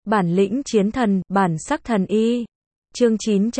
Bản lĩnh chiến thần, bản sắc thần y. Chương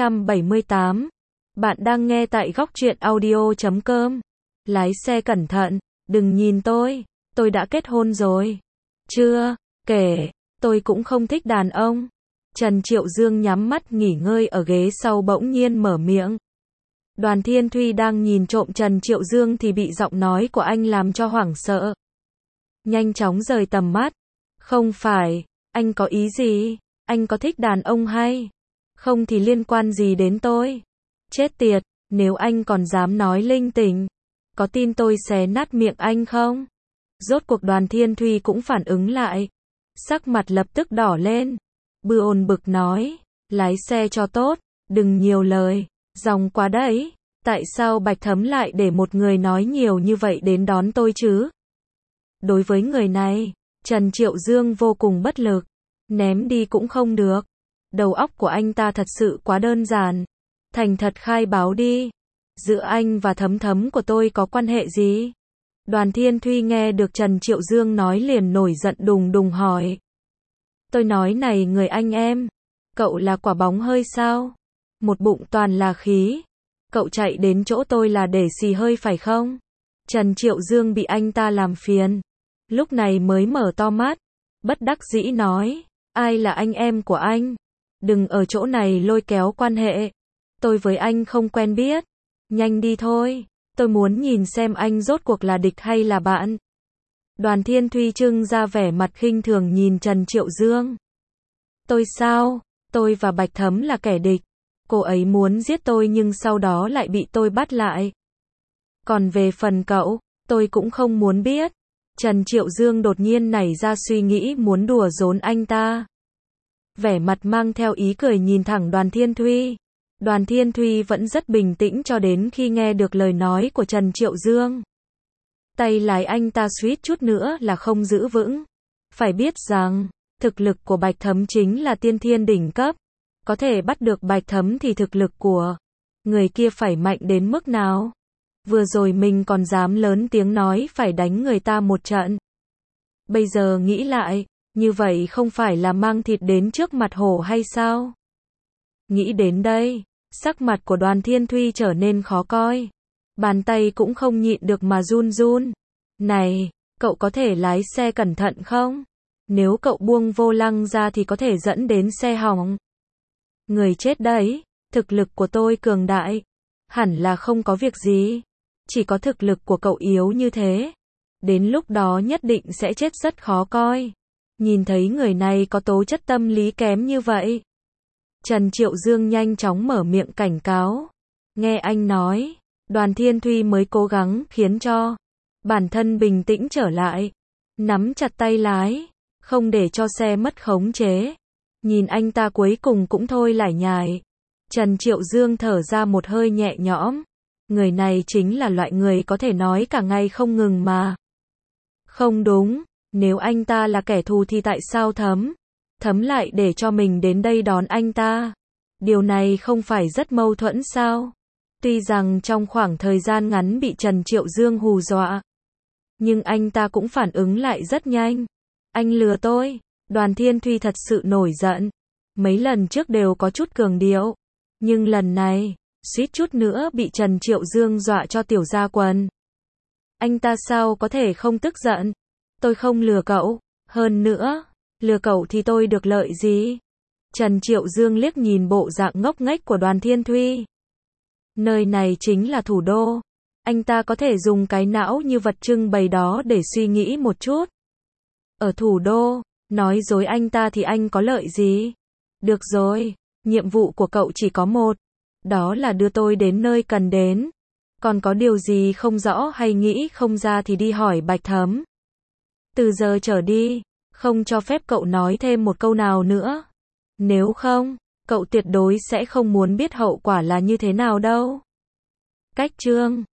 978. Bạn đang nghe tại góc truyện audio.com. Lái xe cẩn thận, đừng nhìn tôi đã kết hôn rồi. Chưa, kể, tôi cũng không thích đàn ông. Trần Triệu Dương nhắm mắt nghỉ ngơi ở ghế sau bỗng nhiên mở miệng. Đoàn Thiên Thuy đang nhìn trộm Trần Triệu Dương thì bị giọng nói của anh làm cho hoảng sợ. Nhanh chóng rời tầm mắt. Không phải, anh có ý gì? Anh có thích đàn ông hay không thì liên quan gì đến tôi? Chết tiệt, nếu anh còn dám nói linh tinh, có tin tôi xé nát miệng anh không? Rốt cuộc Đoàn Thiên Thuy cũng phản ứng lại. Sắc mặt lập tức đỏ lên. Ôn bực nói, lái xe cho tốt, đừng nhiều lời, dòng quá đấy. Tại sao Bạch Thấm lại để một người nói nhiều như vậy đến đón tôi chứ? Đối với người này, Trần Triệu Dương vô cùng bất lực. Ném đi cũng không được. Đầu óc của anh ta thật sự quá đơn giản. Thành thật khai báo đi. Giữa anh và Thấm Thấm của tôi có quan hệ gì? Đoàn Thiên Thuy nghe được Trần Triệu Dương nói liền nổi giận đùng đùng hỏi. Tôi nói này người anh em, cậu là quả bóng hơi sao? Một bụng toàn là khí. Cậu chạy đến chỗ tôi là để xì hơi phải không? Trần Triệu Dương bị anh ta làm phiền. Lúc này mới mở to mắt. Bất đắc dĩ nói. Ai là anh em của anh? Đừng ở chỗ này lôi kéo quan hệ. Tôi với anh không quen biết. Nhanh đi thôi. Tôi muốn nhìn xem anh rốt cuộc là địch hay là bạn. Đoàn Thiên Thuy trưng ra vẻ mặt khinh thường nhìn Trần Triệu Dương. Tôi sao? Tôi và Bạch Thấm là kẻ địch. Cô ấy muốn giết tôi nhưng sau đó lại bị tôi bắt lại. Còn về phần cậu, tôi cũng không muốn biết. Trần Triệu Dương đột nhiên nảy ra suy nghĩ muốn đùa giỡn anh ta. Vẻ mặt mang theo ý cười nhìn thẳng Đoàn Thiên Thuy. Đoàn Thiên Thuy vẫn rất bình tĩnh cho đến khi nghe được lời nói của Trần Triệu Dương. Tay lái anh ta suýt chút nữa là không giữ vững. Phải biết rằng, thực lực của Bạch Thấm chính là tiên thiên đỉnh cấp. Có thể bắt được Bạch Thấm thì thực lực của người kia phải mạnh đến mức nào? Vừa rồi mình còn dám lớn tiếng nói phải đánh người ta một trận. Bây giờ nghĩ lại, như vậy không phải là mang thịt đến trước mặt hổ hay sao? Nghĩ đến đây, sắc mặt của Đoàn Thiên Thuy trở nên khó coi. Bàn tay cũng không nhịn được mà run run. Này, cậu có thể lái xe cẩn thận không? Nếu cậu buông vô lăng ra thì có thể dẫn đến xe hỏng. Người chết đấy, thực lực của tôi cường đại. Hẳn là không có việc gì. Chỉ có thực lực của cậu yếu như thế. Đến lúc đó nhất định sẽ chết rất khó coi. Nhìn thấy người này có tố chất tâm lý kém như vậy. Trần Triệu Dương nhanh chóng mở miệng cảnh cáo. Nghe anh nói, Đoàn Thiên Thuy mới cố gắng khiến cho bản thân bình tĩnh trở lại. Nắm chặt tay lái, không để cho xe mất khống chế. Nhìn anh ta cuối cùng cũng thôi lải nhải. Trần Triệu Dương thở ra một hơi nhẹ nhõm. Người này chính là loại người có thể nói cả ngày không ngừng mà. Không đúng, nếu anh ta là kẻ thù thì tại sao Thấm lại để cho mình đến đây đón anh ta? Điều này không phải rất mâu thuẫn sao? Tuy rằng trong khoảng thời gian ngắn bị Trần Triệu Dương hù dọa, nhưng anh ta cũng phản ứng lại rất nhanh. Anh lừa tôi. Đoàn Thiên Thuy thật sự nổi giận. Mấy lần trước đều có chút cường điệu, nhưng lần này, suýt chút nữa bị Trần Triệu Dương dọa cho tiểu ra quần. Anh ta sao có thể không tức giận? Tôi không lừa cậu. Hơn nữa, lừa cậu thì tôi được lợi gì? Trần Triệu Dương liếc nhìn bộ dạng ngốc nghếch của Đoàn Thiên Thuy. Nơi này chính là thủ đô. Anh ta có thể dùng cái não như vật trưng bày đó để suy nghĩ một chút. Ở thủ đô, nói dối anh ta thì anh có lợi gì? Được rồi, nhiệm vụ của cậu chỉ có một. Đó là đưa tôi đến nơi cần đến. Còn có điều gì không rõ hay nghĩ không ra thì đi hỏi Bạch Thấm. Từ giờ trở đi, không cho phép cậu nói thêm một câu nào nữa. Nếu không, cậu tuyệt đối sẽ không muốn biết hậu quả là như thế nào đâu. Cách chương